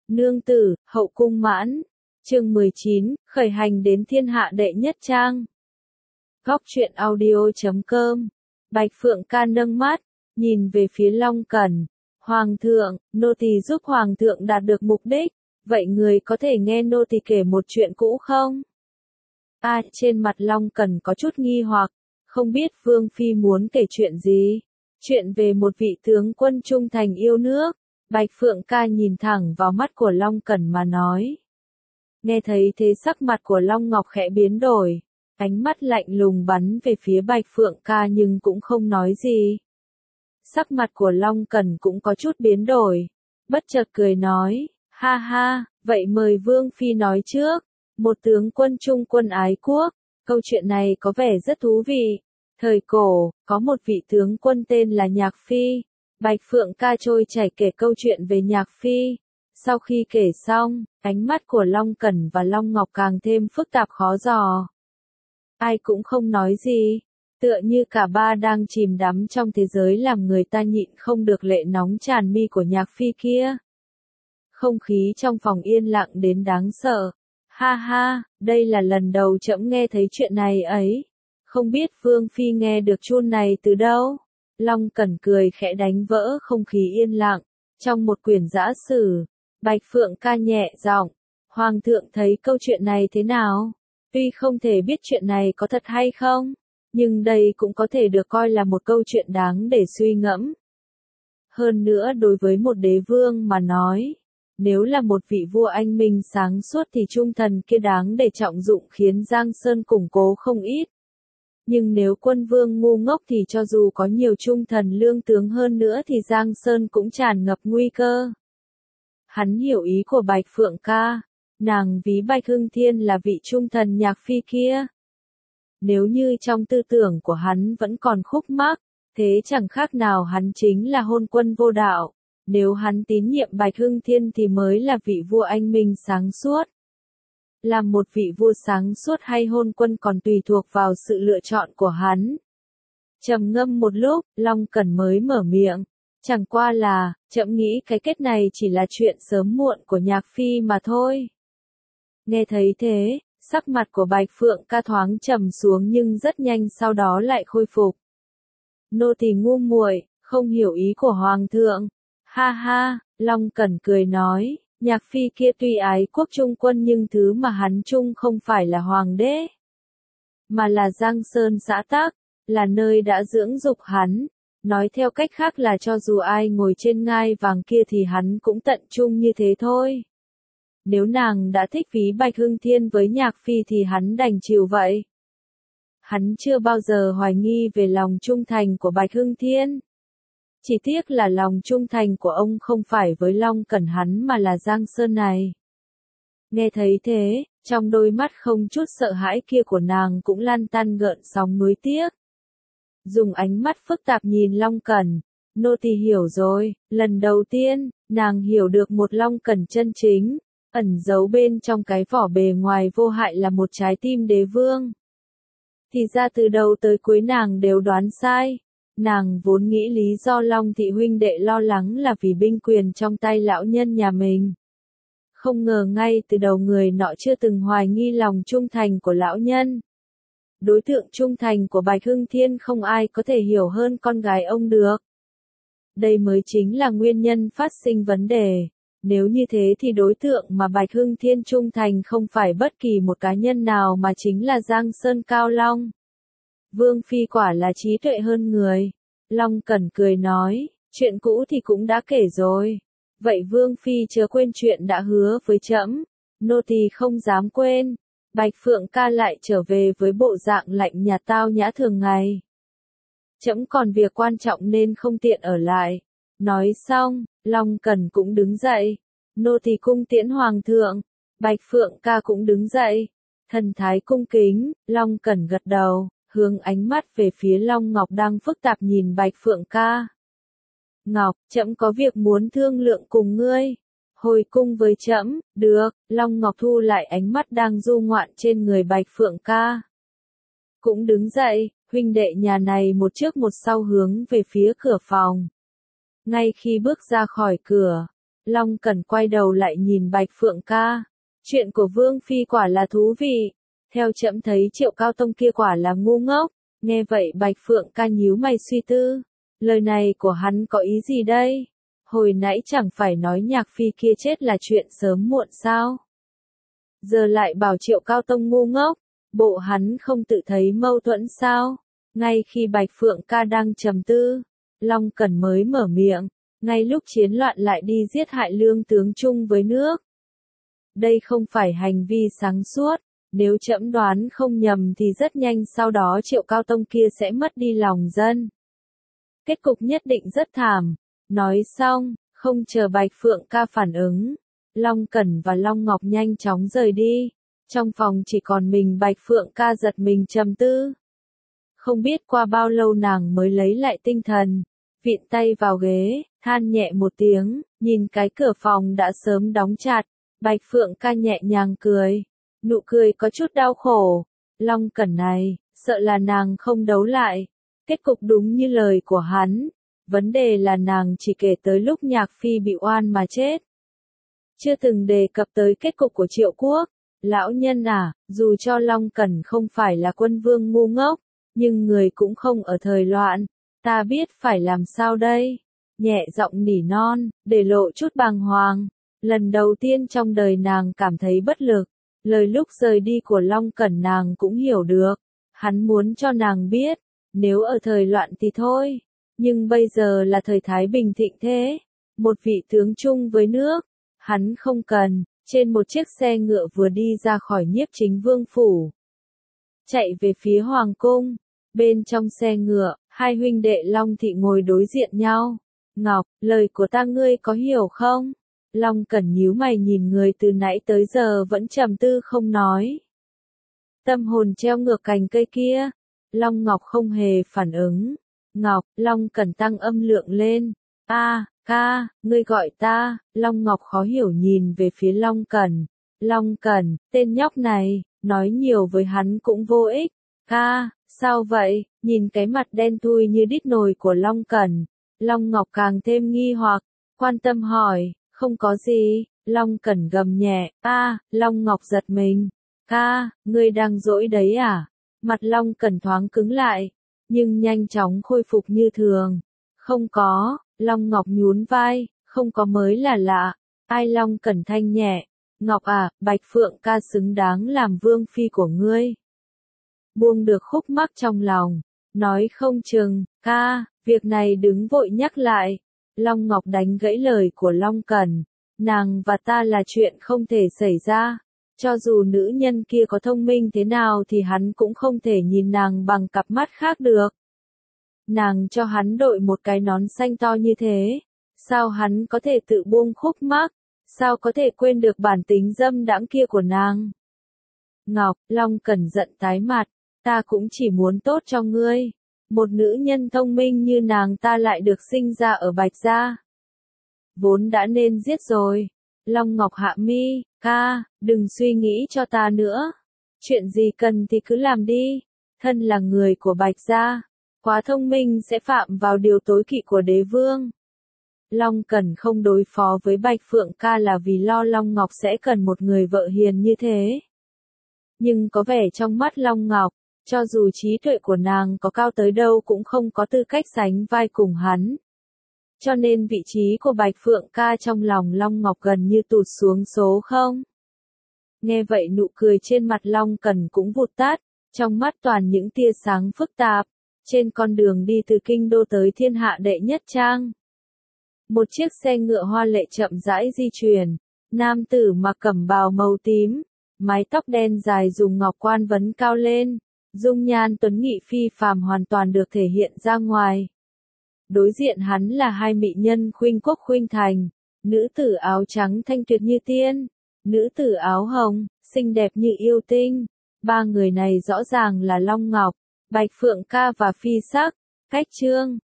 Nương tử, hậu cung mãn. Chương 19, khởi hành đến thiên hạ đệ nhất trang. Góc truyện audio.com. Bạch Phượng Ca nâng mắt, nhìn về phía Long Cẩn. Hoàng thượng, nô tỳ giúp hoàng thượng đạt được mục đích, vậy người có thể nghe nô tỳ kể một chuyện cũ không? Trên mặt Long Cẩn có chút nghi hoặc, không biết Vương Phi muốn kể chuyện gì? Chuyện về một vị tướng quân trung thành yêu nước. Bạch Phượng Ca nhìn thẳng vào mắt của Long Cẩn mà nói. Nghe thấy thế sắc mặt của Long Ngọc khẽ biến đổi, ánh mắt lạnh lùng bắn về phía Bạch Phượng Ca nhưng cũng không nói gì. Sắc mặt của Long Cẩn cũng có chút biến đổi, bất chợt cười nói, ha ha, vậy mời Vương Phi nói trước. Một tướng quân trung quân ái quốc, câu chuyện này có vẻ rất thú vị. Thời cổ, có một vị tướng quân tên là Nhạc Phi. Bạch Phượng Ca trôi chảy kể câu chuyện về Nhạc Phi. Sau khi kể xong, ánh mắt của Long Cẩn và Long Ngọc càng thêm phức tạp khó dò. Ai cũng không nói gì, tựa như cả ba đang chìm đắm trong thế giới làm người ta nhịn không được lệ nóng tràn mi của Nhạc Phi kia. Không khí trong phòng yên lặng đến đáng sợ. Ha ha, đây là lần đầu trẫm nghe thấy chuyện này ấy. Không biết Vương Phi nghe được chuông này từ đâu? Long Cẩn cười khẽ đánh vỡ không khí yên lặng. Trong một quyển giã sử, Bạch Phượng Ca nhẹ giọng, Hoàng thượng thấy câu chuyện này thế nào? Tuy không thể biết chuyện này có thật hay không, nhưng đây cũng có thể được coi là một câu chuyện đáng để suy ngẫm. Hơn nữa đối với một đế vương mà nói, nếu là một vị vua anh minh sáng suốt thì trung thần kia đáng để trọng dụng khiến Giang Sơn củng cố không ít. Nhưng nếu quân vương ngu ngốc thì cho dù có nhiều trung thần lương tướng hơn nữa thì Giang Sơn cũng tràn ngập nguy cơ. Hắn hiểu ý của Bạch Phượng Ca, nàng ví Bạch Hưng Thiên là vị trung thần Nhạc Phi kia. Nếu như trong tư tưởng của hắn vẫn còn khúc mắc, thế chẳng khác nào hắn chính là hôn quân vô đạo. Nếu hắn tín nhiệm Bạch Hưng Thiên thì mới là vị vua anh minh sáng suốt. Làm một vị vua sáng suốt hay hôn quân còn tùy thuộc vào sự lựa chọn của hắn. Trầm ngâm một lúc, Long Cẩn mới mở miệng. Chẳng qua là, trẫm nghĩ cái kết này chỉ là chuyện sớm muộn của Nhạc Phi mà thôi. Nghe thấy thế, sắc mặt của Bạch Phượng Ca thoáng trầm xuống nhưng rất nhanh sau đó lại khôi phục. Nô tỳ ngu muội, không hiểu ý của Hoàng thượng. Ha ha, Long Cẩn cười nói, Nhạc Phi kia tuy ái quốc trung quân nhưng thứ mà hắn trung không phải là hoàng đế, mà là Giang Sơn xã tắc, là nơi đã dưỡng dục hắn. Nói theo cách khác là cho dù ai ngồi trên ngai vàng kia thì hắn cũng tận trung như thế thôi. Nếu nàng đã thích ví Bạch Hưng Thiên với Nhạc Phi thì hắn đành chịu vậy. Hắn chưa bao giờ hoài nghi về lòng trung thành của Bạch Hưng Thiên. Chỉ tiếc là lòng trung thành của ông không phải với Long Cẩn hắn mà là Giang Sơn này. Nghe thấy thế, trong đôi mắt không chút sợ hãi kia của nàng cũng lan tăn gợn sóng nuối tiếc. Dùng ánh mắt phức tạp nhìn Long Cẩn, nô tỳ hiểu rồi, lần đầu tiên, nàng hiểu được một Long Cẩn chân chính, ẩn giấu bên trong cái vỏ bề ngoài vô hại là một trái tim đế vương. Thì ra từ đầu tới cuối nàng đều đoán sai. Nàng vốn nghĩ lý do Long thị huynh đệ lo lắng là vì binh quyền trong tay lão nhân nhà mình. Không ngờ ngay từ đầu người nọ chưa từng hoài nghi lòng trung thành của lão nhân. Đối tượng trung thành của Bạch Hưng Thiên không ai có thể hiểu hơn con gái ông được. Đây mới chính là nguyên nhân phát sinh vấn đề. Nếu như thế thì đối tượng mà Bạch Hưng Thiên trung thành không phải bất kỳ một cá nhân nào mà chính là Giang Sơn Cao Long. Vương Phi quả là trí tuệ hơn người. Long Cẩn cười nói, chuyện cũ thì cũng đã kể rồi. Vậy Vương Phi chớ quên chuyện đã hứa với trẫm. Nô tỳ không dám quên. Bạch Phượng Ca lại trở về với bộ dạng lạnh nhạt tao nhã thường ngày. Trẫm còn việc quan trọng nên không tiện ở lại. Nói xong, Long Cẩn cũng đứng dậy. Nô tỳ cung tiễn Hoàng thượng. Bạch Phượng Ca cũng đứng dậy. Thần thái cung kính, Long Cẩn gật đầu. Hướng ánh mắt về phía Long Ngọc đang phức tạp nhìn Bạch Phượng Ca. Ngọc, trẫm có việc muốn thương lượng cùng ngươi. Hồi cung với trẫm, được. Long Ngọc thu lại ánh mắt đang du ngoạn trên người Bạch Phượng Ca. Cũng đứng dậy, huynh đệ nhà này một trước một sau hướng về phía cửa phòng. Ngay khi bước ra khỏi cửa, Long Cẩn quay đầu lại nhìn Bạch Phượng ca. Chuyện của Vương Phi quả là thú vị. Theo trẫm thấy Triệu Cao Tông kia quả là ngu ngốc. Nghe vậy Bạch Phượng ca nhíu mày suy tư. Lời này của hắn có ý gì đây? Hồi nãy chẳng phải nói Nhạc Phi kia chết là chuyện sớm muộn sao? Giờ lại bảo Triệu Cao Tông ngu ngốc. Bộ hắn không tự thấy mâu thuẫn sao? Ngay khi Bạch Phượng ca đang trầm tư, Long Cẩn mới mở miệng. Ngay lúc chiến loạn lại đi giết hại lương tướng chung với nước. Đây không phải hành vi sáng suốt. Nếu trẫm đoán không nhầm thì rất nhanh sau đó Triệu Cao Tông kia sẽ mất đi lòng dân. Kết cục nhất định rất thảm. Nói xong, không chờ Bạch Phượng ca phản ứng, Long Cẩn và Long Ngọc nhanh chóng rời đi. Trong phòng chỉ còn mình Bạch Phượng ca giật mình trầm tư. Không biết qua bao lâu nàng mới lấy lại tinh thần, vịn tay vào ghế, than nhẹ một tiếng, nhìn cái cửa phòng đã sớm đóng chặt. Bạch Phượng ca nhẹ nhàng cười, nụ cười có chút đau khổ. Long Cẩn này, sợ là nàng không đấu lại. Kết cục đúng như lời của hắn. Vấn đề là nàng chỉ kể tới lúc Nhạc Phi bị oan mà chết. Chưa từng đề cập tới kết cục của Triệu Quốc. Lão nhân à, dù cho Long Cẩn không phải là quân vương ngu ngốc, nhưng người cũng không ở thời loạn. Ta biết phải làm sao đây? Nhẹ giọng nỉ non, để lộ chút bàng hoàng. Lần đầu tiên trong đời nàng cảm thấy bất lực. Lời lúc rời đi của Long Cẩn nàng cũng hiểu được. Hắn muốn cho nàng biết, nếu ở thời loạn thì thôi. Nhưng bây giờ là thời thái bình thịnh thế. Một vị tướng chung với nước. Hắn không cần. Trên một chiếc xe ngựa vừa đi ra khỏi Nhiếp Chính Vương phủ. Chạy về phía Hoàng cung. Bên trong xe ngựa, hai huynh đệ Long Thị ngồi đối diện nhau. Ngọc, lời của ta ngươi có hiểu không? Long Cẩn nhíu mày nhìn người từ nãy tới giờ vẫn trầm tư không nói. Tâm hồn treo ngược cành cây kia. Long Ngọc không hề phản ứng. Ngọc, Long Cẩn tăng âm lượng lên. Ca, ngươi gọi ta. Long Ngọc khó hiểu nhìn về phía Long Cẩn. Long Cẩn, tên nhóc này, nói nhiều với hắn cũng vô ích. Ca, sao vậy? Nhìn cái mặt đen thui như đít nồi của Long Cẩn. Long Ngọc càng thêm nghi hoặc, quan tâm hỏi, không có gì. Long Cẩn gầm nhẹ, Long Ngọc giật mình. Ca, ngươi đang dỗi đấy à? Mặt Long Cẩn thoáng cứng lại, nhưng nhanh chóng khôi phục như thường. Không có, Long Ngọc nhún vai, không có mới là lạ. Ai? Long Cẩn thanh nhẹ. Ngọc à, Bạch Phượng ca xứng đáng làm vương phi của ngươi. Buông được khúc mắc trong lòng, nói không chừng, ca, việc này đừng vội nhắc lại. Long Ngọc đánh gãy lời của Long Cẩn. Nàng và ta là chuyện không thể xảy ra. Cho dù nữ nhân kia có thông minh thế nào thì hắn cũng không thể nhìn nàng bằng cặp mắt khác được. Nàng cho hắn đội một cái nón xanh to như thế. Sao hắn có thể tự buông khúc mắc? Sao có thể quên được bản tính dâm đãng kia của nàng? Ngọc, Long Cẩn giận tái mặt. Ta cũng chỉ muốn tốt cho ngươi. Một nữ nhân thông minh như nàng ta lại được sinh ra ở Bạch Gia. Vốn đã nên giết rồi. Long Ngọc hạ mi, ca, đừng suy nghĩ cho ta nữa. Chuyện gì cần thì cứ làm đi. Thân là người của Bạch Gia. Quá thông minh sẽ phạm vào điều tối kỵ của đế vương. Long Cẩn không đối phó với Bạch Phượng ca là vì lo Long Ngọc sẽ cần một người vợ hiền như thế. Nhưng có vẻ trong mắt Long Ngọc, cho dù trí tuệ của nàng có cao tới đâu cũng không có tư cách sánh vai cùng hắn. Cho nên vị trí của Bạch Phượng ca trong lòng Long Ngọc gần như tụt xuống số 0. Nghe vậy nụ cười trên mặt Long Cẩn cũng vụt tắt, trong mắt toàn những tia sáng phức tạp. Trên con đường đi từ kinh đô tới Thiên Hạ Đệ Nhất Trang. Một chiếc xe ngựa hoa lệ chậm rãi di chuyển. Nam tử mặc cẩm bào màu tím, mái tóc đen dài dùng ngọc quan vấn cao lên. Dung nhan tuấn nghị phi phàm hoàn toàn được thể hiện ra ngoài. Đối diện hắn là hai mỹ nhân Khuynh Quốc Khuynh Thành. Nữ tử áo trắng thanh tuyệt như tiên. Nữ tử áo hồng, xinh đẹp như yêu tinh. Ba người này rõ ràng là Long Ngọc, Bạch Phượng ca và Phi Sắc. Cách chương